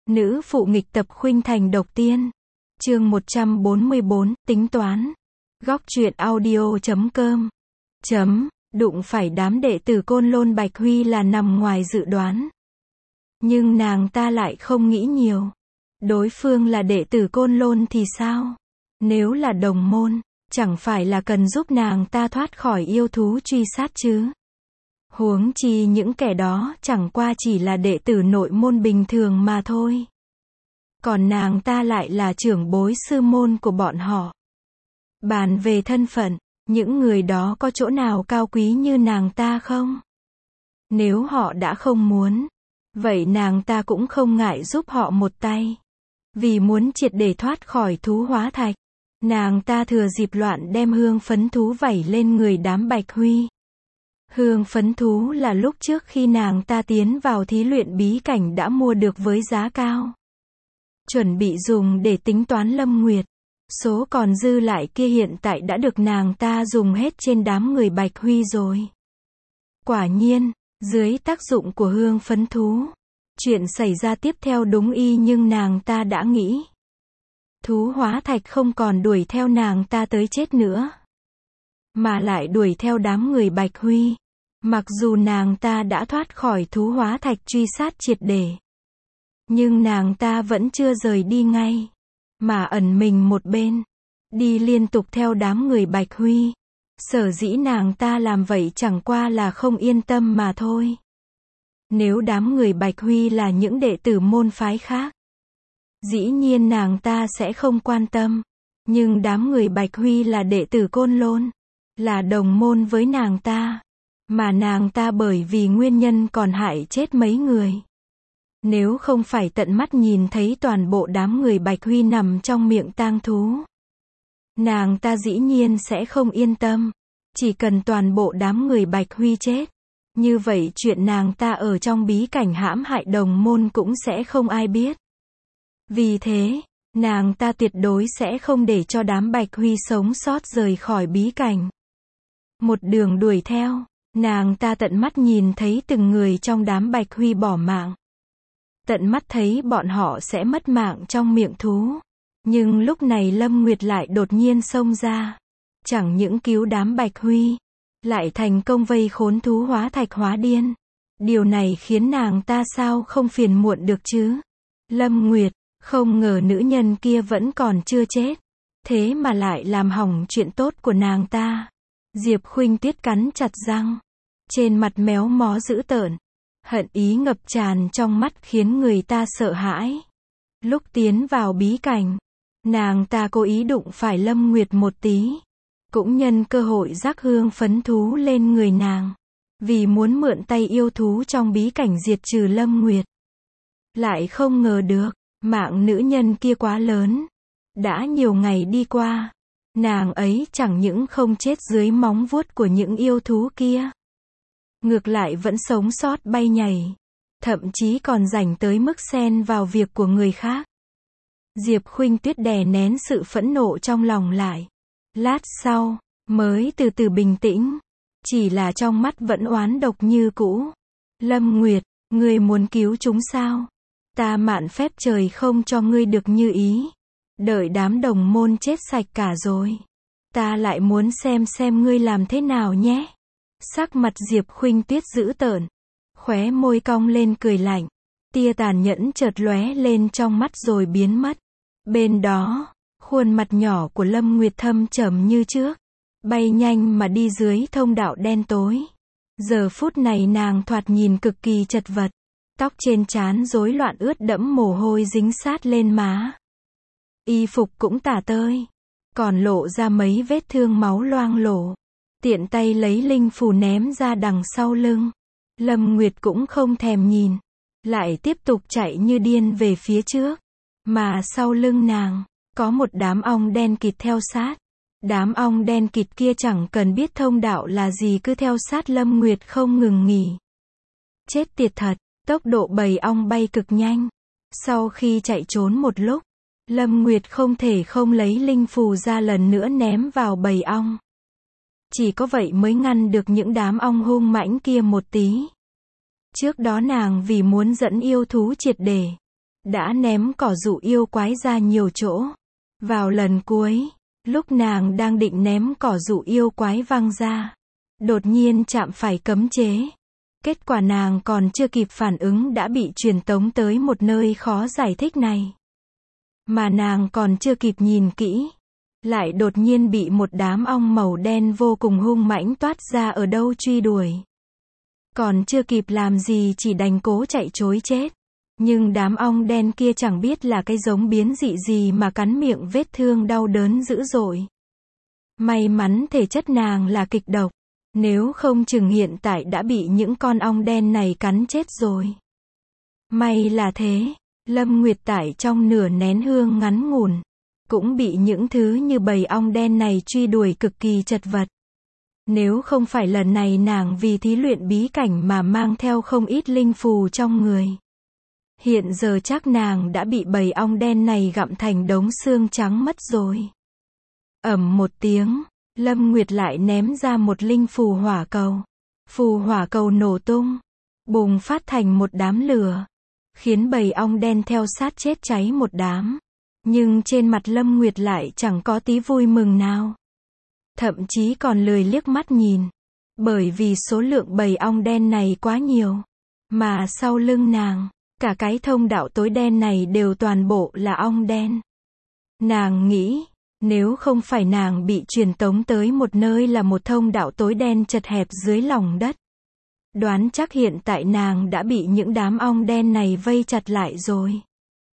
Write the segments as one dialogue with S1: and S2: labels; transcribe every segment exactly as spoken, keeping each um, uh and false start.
S1: Nữ phụ nghịch tập khuynh thành độc tiên. Chương một trăm bốn mươi bốn, tính toán. Góc truyện audio chấm com. Chấm, đụng phải đám đệ tử Côn Lôn Bạch Huy là nằm ngoài dự đoán. Nhưng nàng ta lại không nghĩ nhiều. Đối phương là đệ tử Côn Lôn thì sao? Nếu là đồng môn, chẳng phải là cần giúp nàng ta thoát khỏi yêu thú truy sát chứ? Huống chi những kẻ đó chẳng qua chỉ là đệ tử nội môn bình thường mà thôi. Còn nàng ta lại là trưởng bối sư môn của bọn họ. Bàn về thân phận, những người đó có chỗ nào cao quý như nàng ta không? Nếu họ đã không muốn, vậy nàng ta cũng không ngại giúp họ một tay. Vì muốn triệt để thoát khỏi thú hóa thạch, nàng ta thừa dịp loạn đem hương phấn thú vẩy lên người đám Bạch Huy. Hương phấn thú là lúc trước khi nàng ta tiến vào thí luyện bí cảnh đã mua được với giá cao. Chuẩn bị dùng để tính toán Lâm Nguyệt. Số còn dư lại kia hiện tại đã được nàng ta dùng hết trên đám người Bạch Huy rồi. Quả nhiên, dưới tác dụng của hương phấn thú, chuyện xảy ra tiếp theo đúng y nhưng nàng ta đã nghĩ. Thú hóa thạch không còn đuổi theo nàng ta tới chết nữa, mà lại đuổi theo đám người Bạch Huy. Mặc dù nàng ta đã thoát khỏi thú hóa thạch truy sát triệt để, nhưng nàng ta vẫn chưa rời đi ngay, mà ẩn mình một bên, đi liên tục theo đám người Bạch Huy. Sở dĩ nàng ta làm vậy chẳng qua là không yên tâm mà thôi. Nếu đám người Bạch Huy là những đệ tử môn phái khác, dĩ nhiên nàng ta sẽ không quan tâm. Nhưng đám người Bạch Huy là đệ tử Côn Lôn, là đồng môn với nàng ta, mà nàng ta bởi vì nguyên nhân còn hại chết mấy người. Nếu không phải tận mắt nhìn thấy toàn bộ đám người Bạch Huy nằm trong miệng tang thú, nàng ta dĩ nhiên sẽ không yên tâm. Chỉ cần toàn bộ đám người Bạch Huy chết, như vậy chuyện nàng ta ở trong bí cảnh hãm hại đồng môn cũng sẽ không ai biết. Vì thế, nàng ta tuyệt đối sẽ không để cho đám Bạch Huy sống sót rời khỏi bí cảnh. Một đường đuổi theo, nàng ta tận mắt nhìn thấy từng người trong đám Bạch Huy bỏ mạng. Tận mắt thấy bọn họ sẽ mất mạng trong miệng thú. Nhưng lúc này Lâm Nguyệt lại đột nhiên xông ra. Chẳng những cứu đám Bạch Huy, lại thành công vây khốn thú hóa thạch hóa điên. Điều này khiến nàng ta sao không phiền muộn được chứ? Lâm Nguyệt, không ngờ nữ nhân kia vẫn còn chưa chết. Thế mà lại làm hỏng chuyện tốt của nàng ta. Diệp Khuynh Tuyết cắn chặt răng. Trên mặt méo mó dữ tợn. Hận ý ngập tràn trong mắt khiến người ta sợ hãi. Lúc tiến vào bí cảnh, nàng ta cố ý đụng phải Lâm Nguyệt một tí. Cũng nhân cơ hội rắc hương phấn thú lên người nàng. Vì muốn mượn tay yêu thú trong bí cảnh diệt trừ Lâm Nguyệt. Lại không ngờ được, mạng nữ nhân kia quá lớn. Đã nhiều ngày đi qua, nàng ấy chẳng những không chết dưới móng vuốt của những yêu thú kia, ngược lại vẫn sống sót bay nhảy. Thậm chí còn rảnh tới mức xen vào việc của người khác. Diệp Khuynh Tuyết đè nén sự phẫn nộ trong lòng lại. Lát sau, mới từ từ bình tĩnh. Chỉ là trong mắt vẫn oán độc như cũ. Lâm Nguyệt, ngươi muốn cứu chúng sao? Ta mạn phép trời không cho ngươi được như ý. Đợi đám đồng môn chết sạch cả rồi, ta lại muốn xem xem ngươi làm thế nào nhé. Sắc mặt Diệp Khuynh Tuyết dữ tợn, khóe môi cong lên cười lạnh. Tia tàn nhẫn chợt lóe lên trong mắt rồi biến mất. Bên đó, khuôn mặt nhỏ của Lâm Nguyệt thâm trầm như trước, bay nhanh mà đi dưới thông đạo đen tối. Giờ phút này nàng thoạt nhìn cực kỳ chật vật, tóc trên trán rối loạn ướt đẫm mồ hôi dính sát lên má. Y phục cũng tả tơi, còn lộ ra mấy vết thương máu loang lổ. Tiện tay lấy linh phù ném ra đằng sau lưng. Lâm Nguyệt cũng không thèm nhìn, lại tiếp tục chạy như điên về phía trước. Mà sau lưng nàng, có một đám ong đen kịt theo sát. Đám ong đen kịt kia chẳng cần biết thông đạo là gì cứ theo sát Lâm Nguyệt không ngừng nghỉ. Chết tiệt thật, tốc độ bầy ong bay cực nhanh. Sau khi chạy trốn một lúc, Lâm Nguyệt không thể không lấy linh phù ra lần nữa ném vào bầy ong. Chỉ có vậy mới ngăn được những đám ong hung mãnh kia một tí. Trước đó nàng vì muốn dẫn yêu thú triệt để, đã ném cỏ dụ yêu quái ra nhiều chỗ. Vào lần cuối, lúc nàng đang định ném cỏ dụ yêu quái văng ra, đột nhiên chạm phải cấm chế. Kết quả nàng còn chưa kịp phản ứng đã bị truyền tống tới một nơi khó giải thích này. Mà nàng còn chưa kịp nhìn kỹ, lại đột nhiên bị một đám ong màu đen vô cùng hung mãnh toát ra ở đâu truy đuổi. Còn chưa kịp làm gì chỉ đành cố chạy trối chết. Nhưng đám ong đen kia chẳng biết là cái giống biến dị gì mà cắn miệng vết thương đau đớn dữ dội. May mắn thể chất nàng là kịch độc. Nếu không chừng hiện tại đã bị những con ong đen này cắn chết rồi. May là thế, Lâm Nguyệt tại trong nửa nén hương ngắn ngủn, cũng bị những thứ như bầy ong đen này truy đuổi cực kỳ chật vật. Nếu không phải lần này nàng vì thí luyện bí cảnh mà mang theo không ít linh phù trong người, hiện giờ chắc nàng đã bị bầy ong đen này gặm thành đống xương trắng mất rồi. Ầm một tiếng, Lâm Nguyệt lại ném ra một linh phù hỏa cầu. Phù hỏa cầu nổ tung, bùng phát thành một đám lửa, khiến bầy ong đen theo sát chết cháy một đám. Nhưng trên mặt Lâm Nguyệt lại chẳng có tí vui mừng nào. Thậm chí còn lười liếc mắt nhìn. Bởi vì số lượng bầy ong đen này quá nhiều. Mà sau lưng nàng, cả cái thông đạo tối đen này đều toàn bộ là ong đen. Nàng nghĩ, nếu không phải nàng bị truyền tống tới một nơi là một thông đạo tối đen chật hẹp dưới lòng đất, đoán chắc hiện tại nàng đã bị những đám ong đen này vây chặt lại rồi.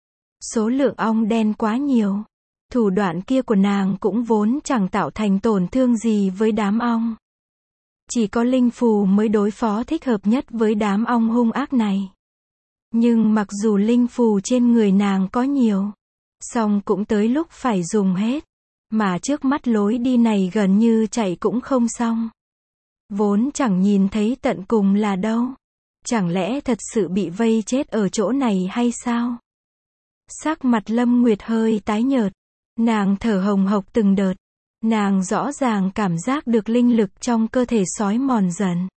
S1: Số lượng ong đen quá nhiều. Thủ đoạn kia của nàng cũng vốn chẳng tạo thành tổn thương gì với đám ong. Chỉ có linh phù mới đối phó thích hợp nhất với đám ong hung ác này. Nhưng mặc dù linh phù trên người nàng có nhiều, song cũng tới lúc phải dùng hết. Mà trước mắt lối đi này gần như chạy cũng không xong. Vốn chẳng nhìn thấy tận cùng là đâu. Chẳng lẽ thật sự bị vây chết ở chỗ này hay sao? Sắc mặt Lâm Nguyệt hơi tái nhợt. Nàng thở hồng hộc từng đợt. Nàng rõ ràng cảm giác được linh lực trong cơ thể xói mòn dần.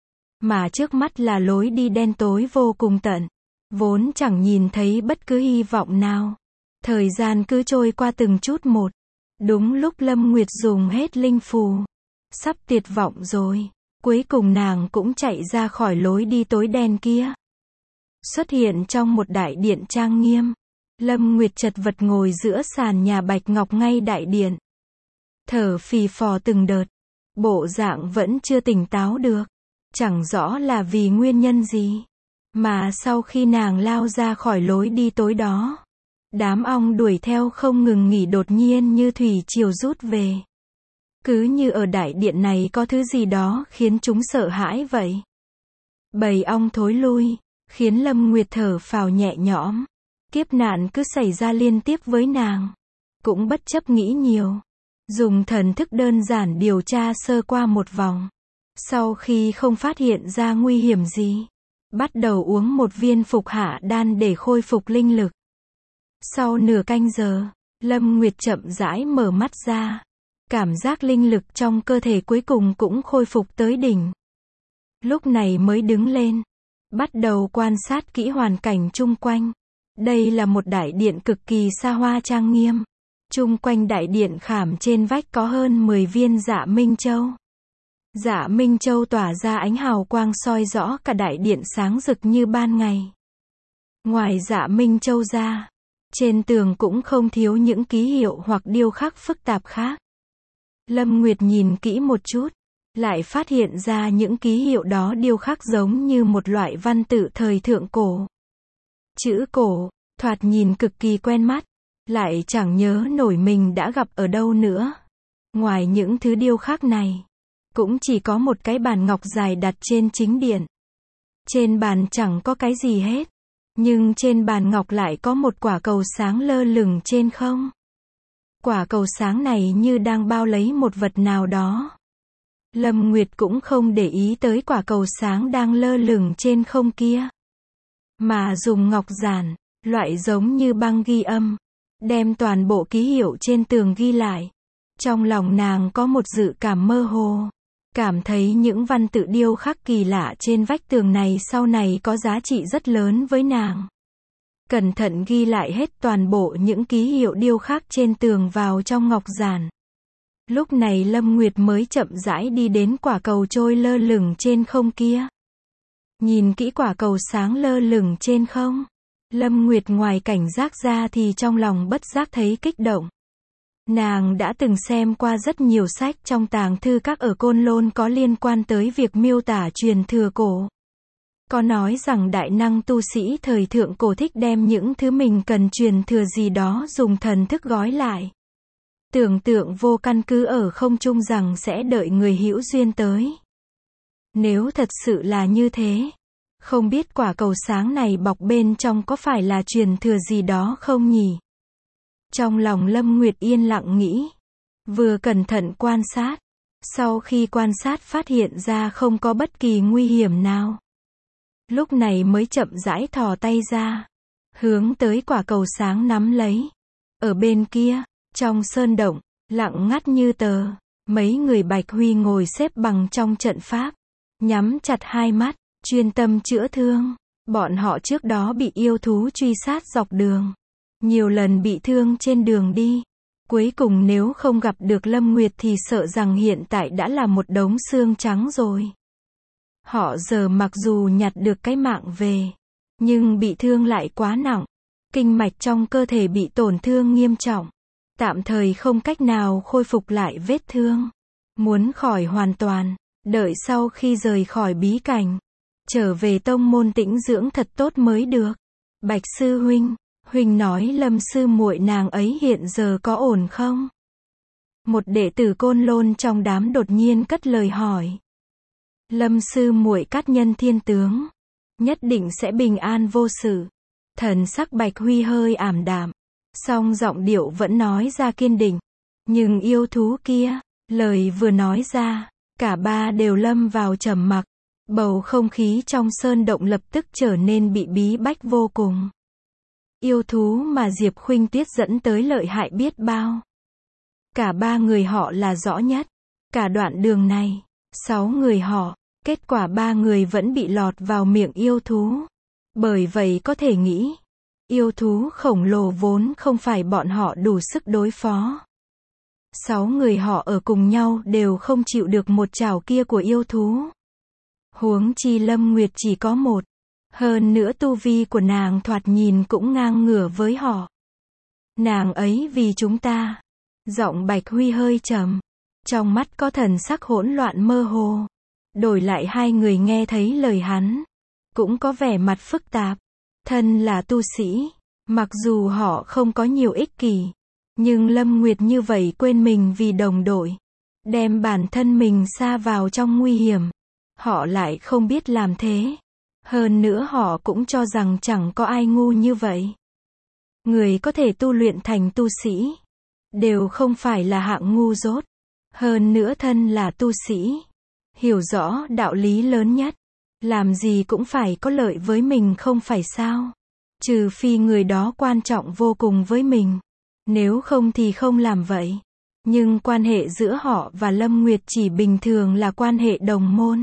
S1: Mà trước mắt là lối đi đen tối vô cùng tận. Vốn chẳng nhìn thấy bất cứ hy vọng nào. Thời gian cứ trôi qua từng chút một. Đúng lúc Lâm Nguyệt dùng hết linh phù. Sắp tuyệt vọng rồi. Cuối cùng nàng cũng chạy ra khỏi lối đi tối đen kia. Xuất hiện trong một đại điện trang nghiêm. Lâm Nguyệt chật vật ngồi giữa sàn nhà bạch ngọc ngay đại điện. Thở phì phò từng đợt. Bộ dạng vẫn chưa tỉnh táo được. Chẳng rõ là vì nguyên nhân gì. Mà sau khi nàng lao ra khỏi lối đi tối đó, đám ong đuổi theo không ngừng nghỉ đột nhiên như thủy triều rút về. Cứ như ở đại điện này có thứ gì đó khiến chúng sợ hãi vậy. Bầy ong thối lui, khiến Lâm Nguyệt thở phào nhẹ nhõm. Kiếp nạn cứ xảy ra liên tiếp với nàng. Cũng bất chấp nghĩ nhiều. Dùng thần thức đơn giản điều tra sơ qua một vòng. Sau khi không phát hiện ra nguy hiểm gì, bắt đầu uống một viên phục hạ đan để khôi phục linh lực. Sau nửa canh giờ, Lâm Nguyệt chậm rãi mở mắt ra. Cảm giác linh lực trong cơ thể cuối cùng cũng khôi phục tới đỉnh. Lúc này mới đứng lên. Bắt đầu quan sát kỹ hoàn cảnh chung quanh. Đây là một đại điện cực kỳ xa hoa trang nghiêm. Chung quanh đại điện khảm trên vách có hơn mười viên dạ minh châu. Dạ minh châu tỏa ra ánh hào quang soi rõ cả đại điện sáng rực như ban ngày. Ngoài dạ minh châu ra, trên tường cũng không thiếu những ký hiệu hoặc điêu khắc phức tạp khác. Lâm Nguyệt nhìn kỹ một chút, lại phát hiện ra những ký hiệu đó điêu khắc giống như một loại văn tự thời thượng cổ. Chữ cổ, thoạt nhìn cực kỳ quen mắt, lại chẳng nhớ nổi mình đã gặp ở đâu nữa. Ngoài những thứ điêu khắc này, cũng chỉ có một cái bàn ngọc dài đặt trên chính điện. Trên bàn chẳng có cái gì hết, nhưng trên bàn ngọc lại có một quả cầu sáng lơ lửng trên không. Quả cầu sáng này như đang bao lấy một vật nào đó. Lâm Nguyệt cũng không để ý tới quả cầu sáng đang lơ lửng trên không kia, mà dùng ngọc giản, loại giống như băng ghi âm, đem toàn bộ ký hiệu trên tường ghi lại. Trong lòng nàng có một dự cảm mơ hồ, cảm thấy những văn tự điêu khắc kỳ lạ trên vách tường này sau này có giá trị rất lớn với nàng. cẩn thận ghi lại hết toàn bộ những ký hiệu điêu khắc trên tường vào trong ngọc giản. Lúc này Lâm Nguyệt mới chậm rãi đi đến quả cầu trôi lơ lửng trên không kia. Nhìn kỹ quả cầu sáng lơ lửng trên không, Lâm Nguyệt ngoài cảnh giác ra thì trong lòng bất giác thấy kích động. Nàng đã từng xem qua rất nhiều sách trong tàng thư các ở Côn Lôn có liên quan tới việc miêu tả truyền thừa cổ. Có nói rằng đại năng tu sĩ thời thượng cổ thích đem những thứ mình cần truyền thừa gì đó dùng thần thức gói lại. Tưởng tượng vô căn cứ ở không trung rằng sẽ đợi người hữu duyên tới. Nếu thật sự là như thế, không biết quả cầu sáng này bọc bên trong có phải là truyền thừa gì đó không nhỉ? Trong lòng Lâm Nguyệt yên lặng nghĩ, vừa cẩn thận quan sát. Sau khi quan sát phát hiện ra không có bất kỳ nguy hiểm nào, lúc này mới chậm rãi thò tay ra, hướng tới quả cầu sáng nắm lấy. Ở bên kia, trong sơn động, lặng ngắt như tờ, mấy người Bạch Huy ngồi xếp bằng trong trận pháp, nhắm chặt hai mắt, chuyên tâm chữa thương. Bọn họ trước đó bị yêu thú truy sát dọc đường, nhiều lần bị thương trên đường đi. Cuối cùng nếu không gặp được Lâm Nguyệt thì sợ rằng hiện tại đã là một đống xương trắng rồi. Họ giờ mặc dù nhặt được cái mạng về, nhưng bị thương lại quá nặng. Kinh mạch trong cơ thể bị tổn thương nghiêm trọng, tạm thời không cách nào khôi phục lại vết thương. Muốn khỏi hoàn toàn, đợi sau khi rời khỏi bí cảnh, trở về tông môn tĩnh dưỡng thật tốt mới được. Bạch sư huynh, huynh nói Lâm sư muội nàng ấy hiện giờ có ổn không? Một đệ tử Côn Lôn trong đám đột nhiên cất lời hỏi. Lâm sư muội cát nhân thiên tướng, nhất định sẽ bình an vô sự. Thần sắc Bạch Huy hơi ảm đạm, song giọng điệu vẫn nói ra kiên định. Nhưng yêu thú kia, lời vừa nói ra, cả ba đều lâm vào trầm mặc. Bầu không khí trong sơn động lập tức trở nên bị bí bách vô cùng. Yêu thú mà Diệp Khuynh Tuyết dẫn tới lợi hại biết bao. Cả ba người họ là rõ nhất. Cả đoạn đường này, sáu người họ, kết quả ba người vẫn bị lọt vào miệng yêu thú. Bởi vậy có thể nghĩ, yêu thú khổng lồ vốn không phải bọn họ đủ sức đối phó. Sáu người họ ở cùng nhau đều không chịu được một chảo kia của yêu thú. Huống chi Lâm Nguyệt chỉ có một. Hơn nữa tu vi của nàng thoạt nhìn cũng ngang ngửa với họ. Nàng ấy vì chúng ta. Giọng Bạch Huy hơi trầm, trong mắt có thần sắc hỗn loạn mơ hồ. Đổi lại hai người nghe thấy lời hắn, cũng có vẻ mặt phức tạp. Thân là tu sĩ, mặc dù họ không có nhiều ích kỷ, nhưng Lâm Nguyệt như vậy quên mình vì đồng đội, đem bản thân mình sa vào trong nguy hiểm. Họ lại không biết làm thế. Hơn nữa họ cũng cho rằng chẳng có ai ngu như vậy. Người có thể tu luyện thành tu sĩ, đều không phải là hạng ngu dốt. Hơn nữa thân là tu sĩ, hiểu rõ đạo lý lớn nhất. Làm gì cũng phải có lợi với mình không phải sao? Trừ phi người đó quan trọng vô cùng với mình. Nếu không thì không làm vậy. Nhưng quan hệ giữa họ và Lâm Nguyệt chỉ bình thường là quan hệ đồng môn.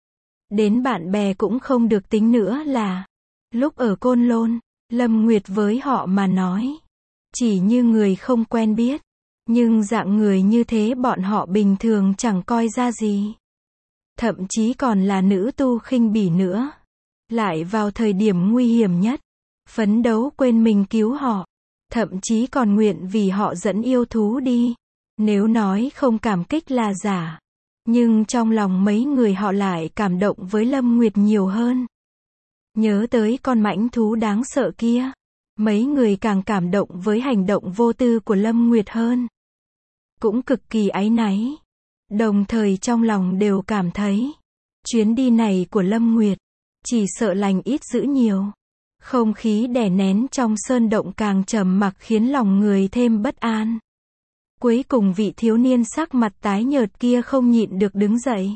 S1: Đến bạn bè cũng không được tính nữa là. Lúc ở Côn Lôn, Lâm Nguyệt với họ mà nói, chỉ như người không quen biết. Nhưng dạng người như thế bọn họ bình thường chẳng coi ra gì. Thậm chí còn là nữ tu khinh bỉ nữa. Lại vào thời điểm nguy hiểm nhất, phấn đấu quên mình cứu họ. Thậm chí còn nguyện vì họ dẫn yêu thú đi. Nếu nói không cảm kích là giả. Nhưng trong lòng mấy người họ lại cảm động với Lâm Nguyệt nhiều hơn. Nhớ tới con mãnh thú đáng sợ kia, mấy người càng cảm động với hành động vô tư của Lâm Nguyệt hơn. Cũng cực kỳ áy náy. Đồng thời trong lòng đều cảm thấy, chuyến đi này của Lâm Nguyệt, chỉ sợ lành ít dữ nhiều. Không khí đè nén trong sơn động càng trầm mặc khiến lòng người thêm bất an. Cuối cùng vị thiếu niên sắc mặt tái nhợt kia không nhịn được đứng dậy.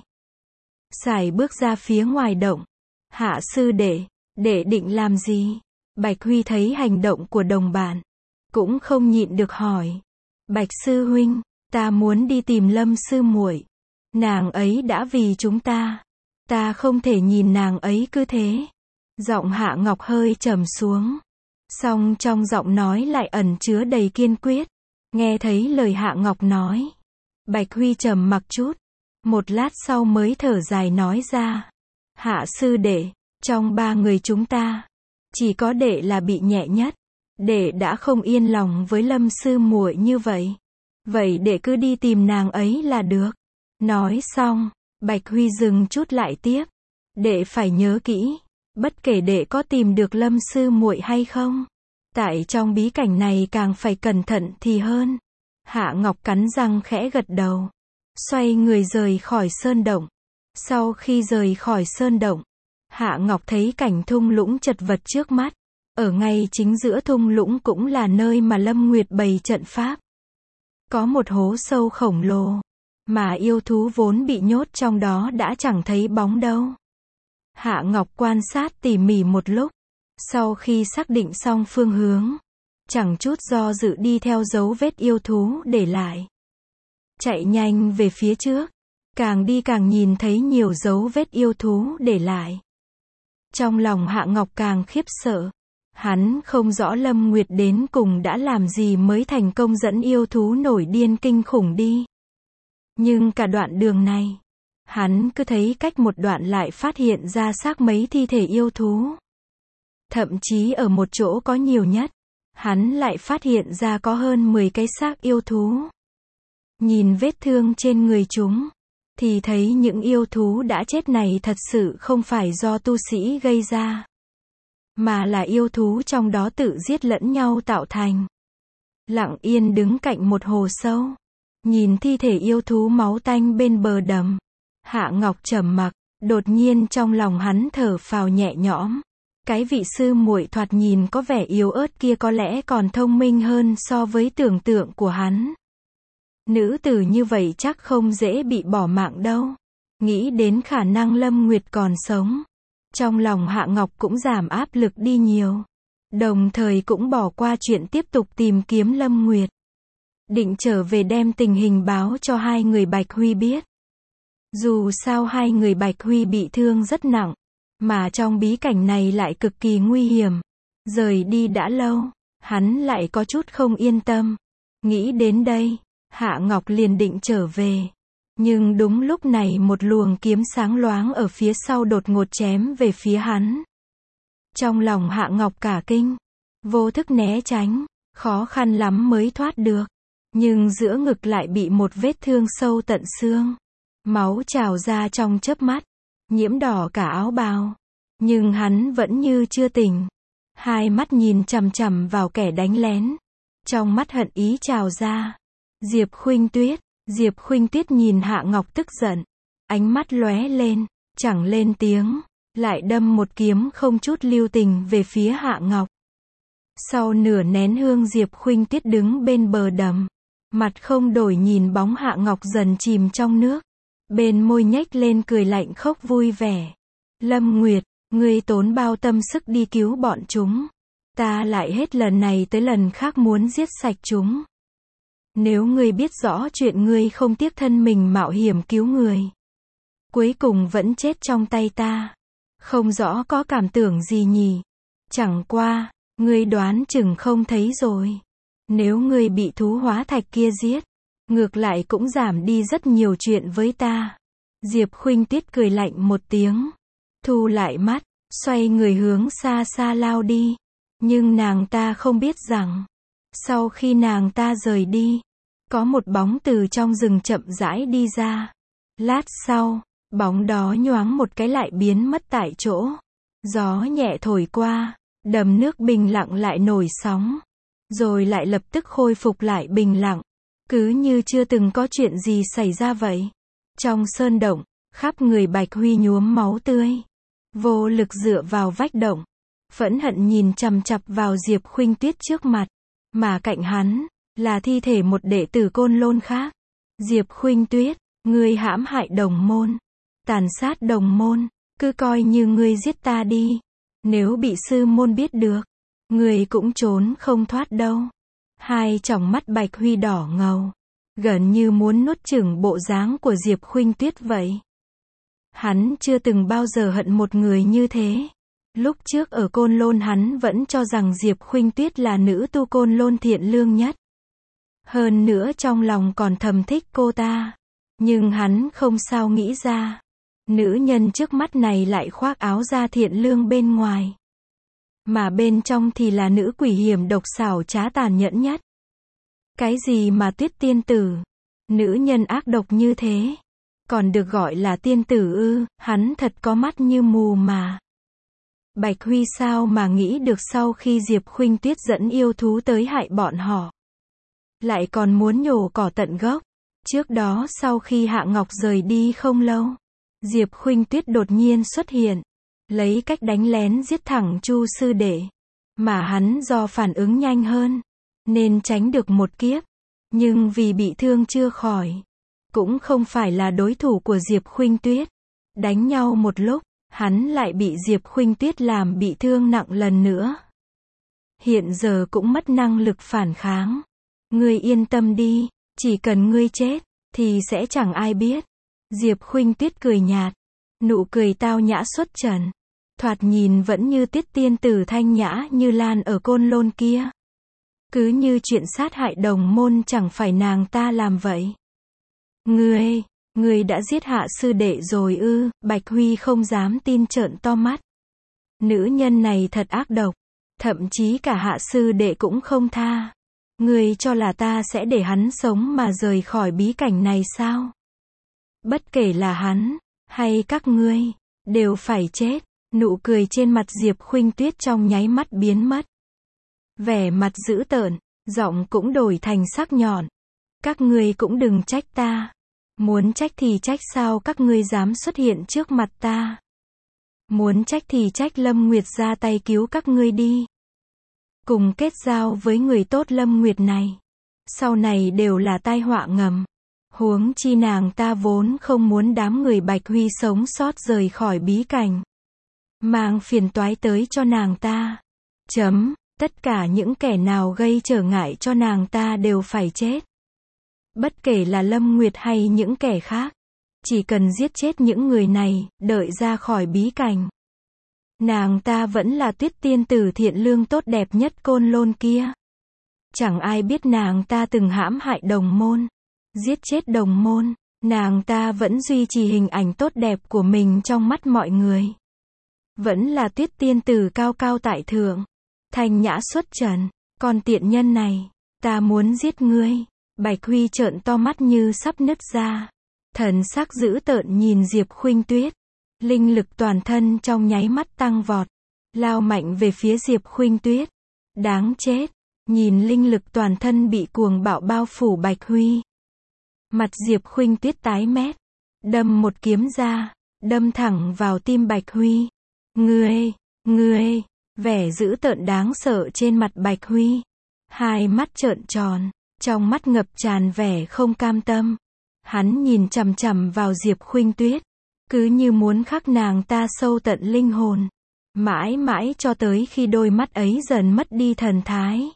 S1: Sải bước ra phía ngoài động. Hạ sư đệ, đệ định làm gì? Bạch Huy thấy hành động của đồng bạn, cũng không nhịn được hỏi. Bạch sư huynh, ta muốn đi tìm Lâm sư muội. Nàng ấy đã vì chúng ta. Ta không thể nhìn nàng ấy cứ thế. Giọng Hạ Ngọc hơi trầm xuống. Song trong giọng nói lại ẩn chứa đầy kiên quyết. Nghe thấy lời Hạ Ngọc nói, Bạch Huy trầm mặc chút, một lát sau mới thở dài nói ra. Hạ sư đệ, trong ba người chúng ta, chỉ có đệ là bị nhẹ nhất. Đệ đã không yên lòng với Lâm sư muội như vậy. Vậy đệ cứ đi tìm nàng ấy là được. Nói xong, Bạch Huy dừng chút lại tiếp. Đệ phải nhớ kỹ, bất kể đệ có tìm được Lâm sư muội hay không, tại trong bí cảnh này càng phải cẩn thận thì hơn. Hạ Ngọc cắn răng khẽ gật đầu, xoay người rời khỏi sơn động. Sau khi rời khỏi sơn động, Hạ Ngọc thấy cảnh thung lũng chật vật trước mắt. Ở ngay chính giữa thung lũng cũng là nơi mà Lâm Nguyệt bày trận pháp. Có một hố sâu khổng lồ, mà yêu thú vốn bị nhốt trong đó đã chẳng thấy bóng đâu. Hạ Ngọc quan sát tỉ mỉ một lúc, sau khi xác định xong phương hướng, chẳng chút do dự đi theo dấu vết yêu thú để lại. Chạy nhanh về phía trước, càng đi càng nhìn thấy nhiều dấu vết yêu thú để lại. Trong lòng Hạ Ngọc càng khiếp sợ. Hắn không rõ Lâm Nguyệt đến cùng đã làm gì mới thành công dẫn yêu thú nổi điên kinh khủng đi. Nhưng cả đoạn đường này, hắn cứ thấy cách một đoạn lại phát hiện ra xác mấy thi thể yêu thú. Thậm chí ở một chỗ có nhiều nhất, hắn lại phát hiện ra có hơn mười cái xác yêu thú. Nhìn vết thương trên người chúng, thì thấy những yêu thú đã chết này thật sự không phải do tu sĩ gây ra, mà là yêu thú trong đó tự giết lẫn nhau tạo thành. Lặng yên đứng cạnh một hồ sâu, nhìn thi thể yêu thú máu tanh bên bờ đầm, Hạ Ngọc trầm mặc, đột nhiên trong lòng hắn thở phào nhẹ nhõm. Cái vị sư muội thoạt nhìn có vẻ yếu ớt kia có lẽ còn thông minh hơn so với tưởng tượng của hắn. Nữ tử như vậy chắc không dễ bị bỏ mạng đâu. Nghĩ đến khả năng Lâm Nguyệt còn sống, trong lòng Hạ Ngọc cũng giảm áp lực đi nhiều. Đồng thời cũng bỏ qua chuyện tiếp tục tìm kiếm Lâm Nguyệt. Định trở về đem tình hình báo cho hai người Bạch Huy biết. Dù sao hai người Bạch Huy bị thương rất nặng, mà trong bí cảnh này lại cực kỳ nguy hiểm. Rời đi đã lâu, hắn lại có chút không yên tâm. Nghĩ đến đây, Hạ Ngọc liền định trở về. Nhưng đúng lúc này một luồng kiếm sáng loáng ở phía sau đột ngột chém về phía hắn. Trong lòng Hạ Ngọc cả kinh, vô thức né tránh, khó khăn lắm mới thoát được. Nhưng giữa ngực lại bị một vết thương sâu tận xương. Máu trào ra trong chớp mắt, nhiễm đỏ cả áo bào. Nhưng hắn vẫn như chưa tỉnh. Hai mắt nhìn chằm chằm vào kẻ đánh lén. Trong mắt hận ý trào ra. Diệp Khuynh Tuyết. Diệp Khuynh Tuyết nhìn Hạ Ngọc tức giận. Ánh mắt lóe lên, chẳng lên tiếng. Lại đâm một kiếm không chút lưu tình về phía Hạ Ngọc. Sau nửa nén hương Diệp Khuynh Tuyết đứng bên bờ đầm. Mặt không đổi nhìn bóng Hạ Ngọc dần chìm trong nước. Bên môi nhếch lên cười lạnh khóc vui vẻ. Lâm Nguyệt, ngươi tốn bao tâm sức đi cứu bọn chúng. Ta lại hết lần này tới lần khác muốn giết sạch chúng. Nếu ngươi biết rõ chuyện ngươi không tiếc thân mình mạo hiểm cứu người, cuối cùng vẫn chết trong tay ta, không rõ có cảm tưởng gì nhỉ? Chẳng qua, ngươi đoán chừng không thấy rồi. Nếu ngươi bị thú hóa thạch kia giết, ngược lại cũng giảm đi rất nhiều chuyện với ta. Diệp Khuynh Tuyết cười lạnh một tiếng, thu lại mắt, xoay người hướng xa xa lao đi. Nhưng nàng ta không biết rằng, sau khi nàng ta rời đi, có một bóng từ trong rừng chậm rãi đi ra. Lát sau, bóng đó nhoáng một cái lại biến mất tại chỗ. Gió nhẹ thổi qua, đầm nước bình lặng lại nổi sóng. Rồi lại lập tức khôi phục lại bình lặng. Cứ như chưa từng có chuyện gì xảy ra vậy. Trong sơn động, khắp người Bạch Huy nhuốm máu tươi. Vô lực dựa vào vách động. Phẫn hận nhìn chằm chằm vào Diệp Khuynh Tuyết trước mặt. Mà cạnh hắn, là thi thể một đệ tử Côn Lôn khác. Diệp Khuynh Tuyết, ngươi hãm hại đồng môn. Tàn sát đồng môn, cứ coi như ngươi giết ta đi. Nếu bị sư môn biết được, ngươi cũng trốn không thoát đâu. Hai tròng mắt Bạch Huy đỏ ngầu, gần như muốn nuốt chửng bộ dáng của Diệp Khuynh Tuyết vậy. Hắn chưa từng bao giờ hận một người như thế. Lúc trước ở Côn Lôn hắn vẫn cho rằng Diệp Khuynh Tuyết là nữ tu Côn Lôn thiện lương nhất. Hơn nữa trong lòng còn thầm thích cô ta. Nhưng hắn không sao nghĩ ra. Nữ nhân trước mắt này lại khoác áo da thiện lương bên ngoài. Mà bên trong thì là nữ quỷ hiểm độc xảo trá tàn nhẫn nhất. Cái gì mà Tuyết tiên tử? Nữ nhân ác độc như thế. Còn được gọi là tiên tử ư, hắn thật có mắt như mù mà. Bạch Huy sao mà nghĩ được sau khi Diệp Khuynh Tuyết dẫn yêu thú tới hại bọn họ. Lại còn muốn nhổ cỏ tận gốc. Trước đó sau khi Hạ Ngọc rời đi không lâu, Diệp Khuynh Tuyết đột nhiên xuất hiện. Lấy cách đánh lén giết thẳng Chu sư đệ. Mà hắn do phản ứng nhanh hơn, nên tránh được một kiếp. Nhưng vì bị thương chưa khỏi, cũng không phải là đối thủ của Diệp Khuynh Tuyết. Đánh nhau một lúc, hắn lại bị Diệp Khuynh Tuyết làm bị thương nặng lần nữa. Hiện giờ cũng mất năng lực phản kháng. Ngươi yên tâm đi, chỉ cần ngươi chết, thì sẽ chẳng ai biết. Diệp Khuynh Tuyết cười nhạt, nụ cười tao nhã xuất trần. Thoạt nhìn vẫn như tiết tiên tử thanh nhã như Lan ở Côn Lôn kia. Cứ như chuyện sát hại đồng môn chẳng phải nàng ta làm vậy. Ngươi, ngươi đã giết Hạ sư đệ rồi ư? Bạch Huy không dám tin trợn to mắt. Nữ nhân này thật ác độc, thậm chí cả Hạ sư đệ cũng không tha. Ngươi cho là ta sẽ để hắn sống mà rời khỏi bí cảnh này sao? Bất kể là hắn, hay các ngươi, đều phải chết. Nụ cười trên mặt Diệp Khuynh Tuyết trong nháy mắt biến mất. Vẻ mặt dữ tợn, giọng cũng đổi thành sắc nhọn. Các ngươi cũng đừng trách ta. Muốn trách thì trách sao các ngươi dám xuất hiện trước mặt ta. Muốn trách thì trách Lâm Nguyệt ra tay cứu các ngươi đi. Cùng kết giao với người tốt Lâm Nguyệt này. Sau này đều là tai họa ngầm. Huống chi nàng ta vốn không muốn đám người Bạch Huy sống sót rời khỏi bí cảnh. Mang phiền toái tới cho nàng ta. Chấm, tất cả những kẻ nào gây trở ngại cho nàng ta đều phải chết. Bất kể là Lâm Nguyệt hay những kẻ khác. Chỉ cần giết chết những người này, đợi ra khỏi bí cảnh. Nàng ta vẫn là Tuyết tiên tử thiện lương tốt đẹp nhất Côn Lôn kia. Chẳng ai biết nàng ta từng hãm hại đồng môn. Giết chết đồng môn. Nàng ta vẫn duy trì hình ảnh tốt đẹp của mình trong mắt mọi người. Vẫn là Tuyết tiên tử cao cao tại thượng. Thanh nhã xuất trần. Con tiện nhân này, ta muốn giết ngươi. Bạch Huy trợn to mắt như sắp nứt ra. Thần sắc dữ tợn nhìn Diệp Khuynh Tuyết. Linh lực toàn thân trong nháy mắt tăng vọt. Lao mạnh về phía Diệp Khuynh Tuyết. Đáng chết. Nhìn linh lực toàn thân bị cuồng bạo bao phủ Bạch Huy. Mặt Diệp Khuynh Tuyết tái mét. Đâm một kiếm ra. Đâm thẳng vào tim Bạch Huy. Ngươi, ngươi, vẻ dữ tợn đáng sợ trên mặt Bạch Huy. Hai mắt trợn tròn, trong mắt ngập tràn vẻ không cam tâm. Hắn nhìn chằm chằm vào Diệp Khuynh Tuyết, cứ như muốn khắc nàng ta sâu tận linh hồn. Mãi mãi cho tới khi đôi mắt ấy dần mất đi thần thái.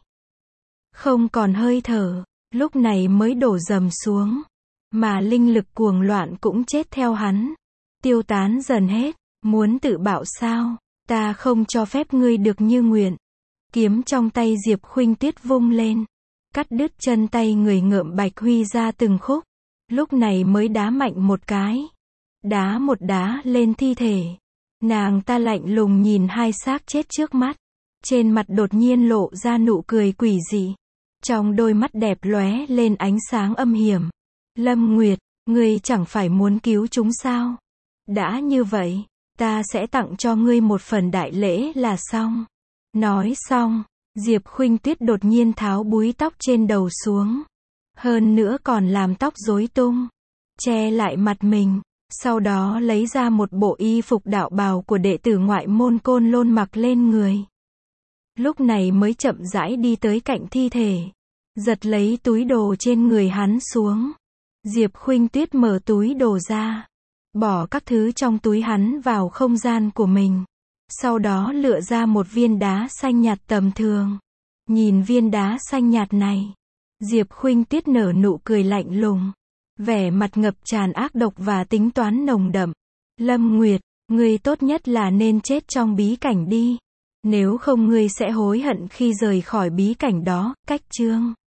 S1: Không còn hơi thở, lúc này mới đổ dầm xuống. Mà linh lực cuồng loạn cũng chết theo hắn. Tiêu tán dần hết. Muốn tự bạo sao? Ta không cho phép ngươi được như nguyện. Kiếm trong tay Diệp Khuynh Tuyết vung lên. Cắt đứt chân tay người ngợm Bạch Huy ra từng khúc. Lúc này mới đá mạnh một cái. Đá một đá lên thi thể. Nàng ta lạnh lùng nhìn hai xác chết trước mắt. Trên mặt đột nhiên lộ ra nụ cười quỷ dị. Trong đôi mắt đẹp lóe lên ánh sáng âm hiểm. Lâm Nguyệt, ngươi chẳng phải muốn cứu chúng sao? Đã như vậy, ta sẽ tặng cho ngươi một phần đại lễ là xong. Nói xong, Diệp Khuynh Tuyết đột nhiên tháo búi tóc trên đầu xuống. Hơn nữa còn làm tóc rối tung. Che lại mặt mình. Sau đó lấy ra một bộ y phục đạo bào của đệ tử ngoại môn Côn Lôn mặc lên người. Lúc này mới chậm rãi đi tới cạnh thi thể. Giật lấy túi đồ trên người hắn xuống. Diệp Khuynh Tuyết mở túi đồ ra. Bỏ các thứ trong túi hắn vào không gian của mình. Sau đó lựa ra một viên đá xanh nhạt tầm thường. Nhìn viên đá xanh nhạt này. Diệp Khuynh Tuyết nở nụ cười lạnh lùng. Vẻ mặt ngập tràn ác độc và tính toán nồng đậm. Lâm Nguyệt, Ngươi tốt nhất là nên chết trong bí cảnh đi. Nếu không ngươi sẽ hối hận khi rời khỏi bí cảnh đó. Cách chương